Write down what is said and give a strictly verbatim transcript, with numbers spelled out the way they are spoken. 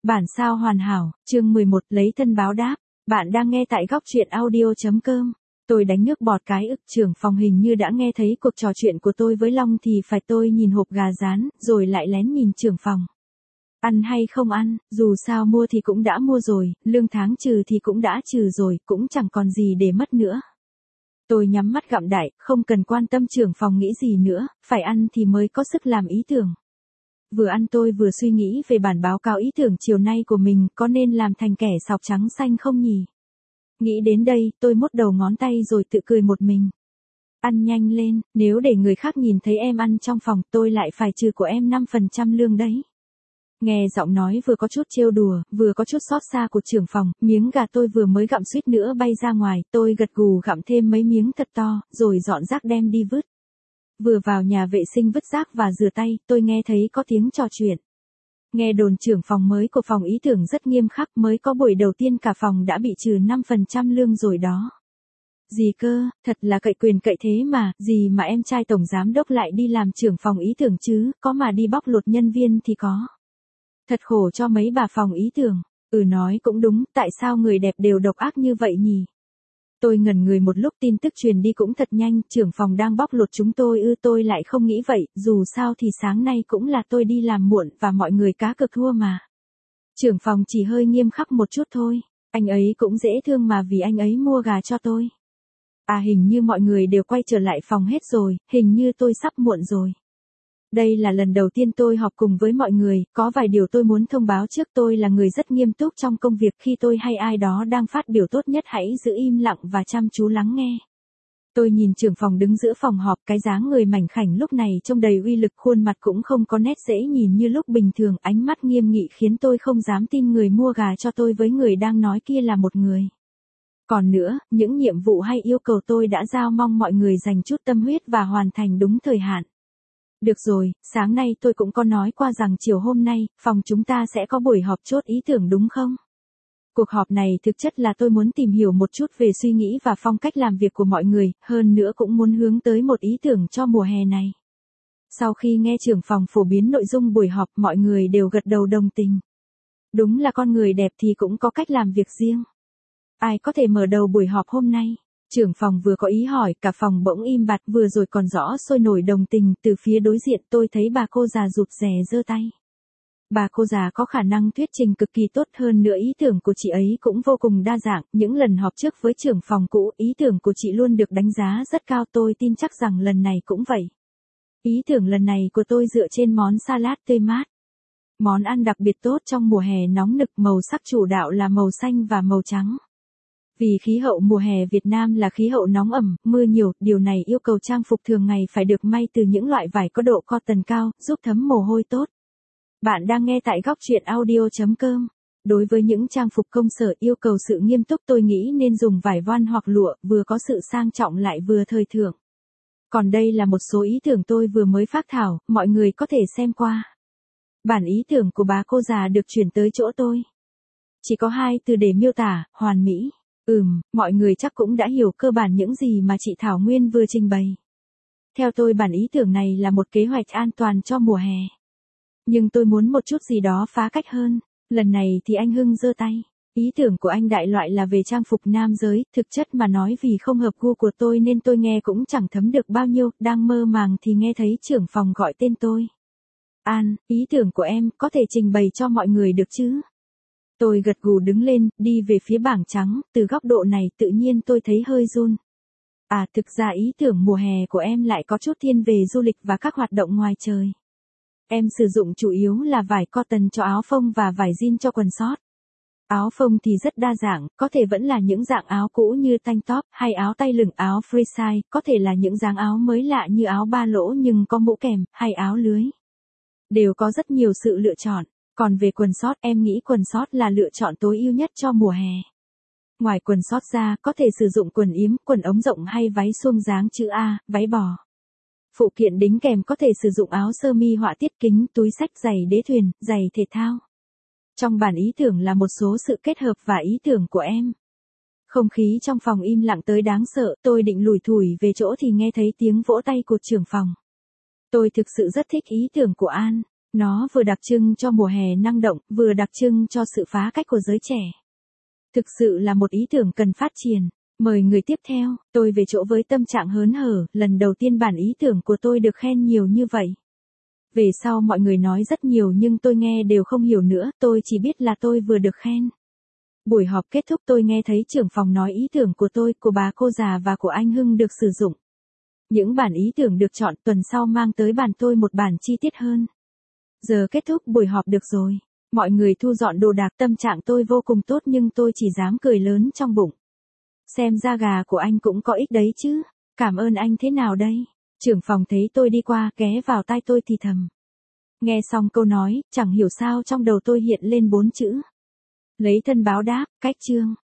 Bản sao hoàn hảo, chương mười một lấy thân báo đáp. Bạn đang nghe tại góc truyện audio.com. Tôi đánh nước bọt cái ức, trưởng phòng hình như đã nghe thấy cuộc trò chuyện của tôi với Long thì phải, tôi nhìn hộp gà rán, rồi lại lén nhìn trưởng phòng. Ăn hay không ăn, dù sao mua thì cũng đã mua rồi, lương tháng trừ thì cũng đã trừ rồi, cũng chẳng còn gì để mất nữa. Tôi nhắm mắt gặm đại, không cần quan tâm trưởng phòng nghĩ gì nữa, phải ăn thì mới có sức làm ý tưởng. Vừa ăn tôi vừa suy nghĩ về bản báo cáo ý tưởng chiều nay của mình, có nên làm thành kẻ sọc trắng xanh không nhỉ? Nghĩ đến đây, tôi mốt đầu ngón tay rồi tự cười một mình. Ăn nhanh lên, nếu để người khác nhìn thấy em ăn trong phòng, tôi lại phải trừ của em năm phần trăm lương đấy. Nghe giọng nói vừa có chút trêu đùa, vừa có chút xót xa của trưởng phòng, miếng gà tôi vừa mới gặm suýt nữa bay ra ngoài, tôi gật gù gặm thêm mấy miếng thật to, rồi dọn rác đem đi vứt. Vừa vào nhà vệ sinh vứt rác và rửa tay, tôi nghe thấy có tiếng trò chuyện. Nghe đồn trưởng phòng mới của phòng ý tưởng rất nghiêm khắc, mới có buổi đầu tiên cả phòng đã bị trừ năm phần trăm lương rồi đó. Gì cơ, thật là cậy quyền cậy thế mà, gì mà em trai tổng giám đốc lại đi làm trưởng phòng ý tưởng chứ, có mà đi bóc lột nhân viên thì có. Thật khổ cho mấy bà phòng ý tưởng. Ừ, nói cũng đúng, tại sao người đẹp đều độc ác như vậy nhỉ? Tôi ngẩn người một lúc, tin tức truyền đi cũng thật nhanh, trưởng phòng đang bóc lột chúng tôi ư? Tôi lại không nghĩ vậy, dù sao thì sáng nay cũng là tôi đi làm muộn và mọi người cá cược thua mà. Trưởng phòng chỉ hơi nghiêm khắc một chút thôi, anh ấy cũng dễ thương mà, vì anh ấy mua gà cho tôi. À, hình như mọi người đều quay trở lại phòng hết rồi, hình như tôi sắp muộn rồi. Đây là lần đầu tiên tôi họp cùng với mọi người, có vài điều tôi muốn thông báo trước. Tôi là người rất nghiêm túc trong công việc, khi tôi hay ai đó đang phát biểu tốt nhất hãy giữ im lặng và chăm chú lắng nghe. Tôi nhìn trưởng phòng đứng giữa phòng họp, cái dáng người mảnh khảnh lúc này trông đầy uy lực, khuôn mặt cũng không có nét dễ nhìn như lúc bình thường, ánh mắt nghiêm nghị khiến tôi không dám tin người mua gà cho tôi với người đang nói kia là một người. Còn nữa, những nhiệm vụ hay yêu cầu tôi đã giao mong mọi người dành chút tâm huyết và hoàn thành đúng thời hạn. Được rồi, sáng nay tôi cũng có nói qua rằng chiều hôm nay, phòng chúng ta sẽ có buổi họp chốt ý tưởng đúng không? Cuộc họp này thực chất là tôi muốn tìm hiểu một chút về suy nghĩ và phong cách làm việc của mọi người, hơn nữa cũng muốn hướng tới một ý tưởng cho mùa hè này. Sau khi nghe trưởng phòng phổ biến nội dung buổi họp, mọi người đều gật đầu đồng tình. Đúng là con người đẹp thì cũng có cách làm việc riêng. Ai có thể mở đầu buổi họp hôm nay? Trưởng phòng vừa có ý hỏi, cả phòng bỗng im bặt, vừa rồi còn rõ sôi nổi đồng tình. Từ phía đối diện tôi thấy bà cô già rụt rè giơ tay. Bà cô già có khả năng thuyết trình cực kỳ tốt, hơn nữa ý tưởng của chị ấy cũng vô cùng đa dạng. Những lần họp trước với trưởng phòng cũ, ý tưởng của chị luôn được đánh giá rất cao, tôi tin chắc rằng lần này cũng vậy. Ý tưởng lần này của tôi dựa trên món salad tươi mát. Món ăn đặc biệt tốt trong mùa hè nóng nực, màu sắc chủ đạo là màu xanh và màu trắng. Vì khí hậu mùa hè Việt Nam là khí hậu nóng ẩm, mưa nhiều, điều này yêu cầu trang phục thường ngày phải được may từ những loại vải có độ cotton cao, giúp thấm mồ hôi tốt. Bạn đang nghe tại góc truyện audio.com. Đối với những trang phục công sở yêu cầu sự nghiêm túc, tôi nghĩ nên dùng vải voan hoặc lụa, vừa có sự sang trọng lại vừa thời thượng. Còn đây là một số ý tưởng tôi vừa mới phác thảo, mọi người có thể xem qua. Bản ý tưởng của bà cô già được chuyển tới chỗ tôi. Chỉ có hai từ để miêu tả, hoàn mỹ. Ừm, mọi người chắc cũng đã hiểu cơ bản những gì mà chị Thảo Nguyên vừa trình bày. Theo tôi, bản ý tưởng này là một kế hoạch an toàn cho mùa hè. Nhưng tôi muốn một chút gì đó phá cách hơn. Lần này thì anh Hưng giơ tay. Ý tưởng của anh đại loại là về trang phục nam giới, thực chất mà nói vì không hợp gu của tôi nên tôi nghe cũng chẳng thấm được bao nhiêu, đang mơ màng thì nghe thấy trưởng phòng gọi tên tôi. An, ý tưởng của em có thể trình bày cho mọi người được chứ? Tôi gật gù đứng lên, đi về phía bảng trắng, từ góc độ này tự nhiên tôi thấy hơi run. À, thực ra ý tưởng mùa hè của em lại có chút thiên về du lịch và các hoạt động ngoài trời. Em sử dụng chủ yếu là vải cotton cho áo phông và vải jean cho quần sót. Áo phông thì rất đa dạng, có thể vẫn là những dạng áo cũ như tank top, hay áo tay lửng, áo freestyle, có thể là những dáng áo mới lạ như áo ba lỗ nhưng có mũ kèm, hay áo lưới. Đều có rất nhiều sự lựa chọn. Còn về quần sót, em nghĩ quần sót là lựa chọn tối ưu nhất cho mùa hè. Ngoài quần sót ra, có thể sử dụng quần yếm, quần ống rộng hay váy suông dáng chữ A, váy bò. Phụ kiện đính kèm có thể sử dụng áo sơ mi họa tiết, kính, túi xách, giày đế thuyền, giày thể thao. Trong bản ý tưởng là một số sự kết hợp và ý tưởng của em. Không khí trong phòng im lặng tới đáng sợ, tôi định lủi thủi về chỗ thì nghe thấy tiếng vỗ tay của trưởng phòng. Tôi thực sự rất thích ý tưởng của An. Nó vừa đặc trưng cho mùa hè năng động, vừa đặc trưng cho sự phá cách của giới trẻ. Thực sự là một ý tưởng cần phát triển. Mời người tiếp theo, tôi về chỗ với tâm trạng hớn hở, lần đầu tiên bản ý tưởng của tôi được khen nhiều như vậy. Về sau mọi người nói rất nhiều nhưng tôi nghe đều không hiểu nữa, tôi chỉ biết là tôi vừa được khen. Buổi họp kết thúc tôi nghe thấy trưởng phòng nói ý tưởng của tôi, của bà cô già và của anh Hưng được sử dụng. Những bản ý tưởng được chọn tuần sau mang tới bàn tôi một bản chi tiết hơn. Giờ kết thúc buổi họp được rồi. Mọi người thu dọn đồ đạc, tâm trạng tôi vô cùng tốt nhưng tôi chỉ dám cười lớn trong bụng. Xem ra gà của anh cũng có ích đấy chứ. Cảm ơn anh thế nào đây? Trưởng phòng thấy tôi đi qua, ghé vào tai tôi thì thầm. Nghe xong câu nói, chẳng hiểu sao trong đầu tôi hiện lên bốn chữ. Lấy thân báo đáp, cách chương.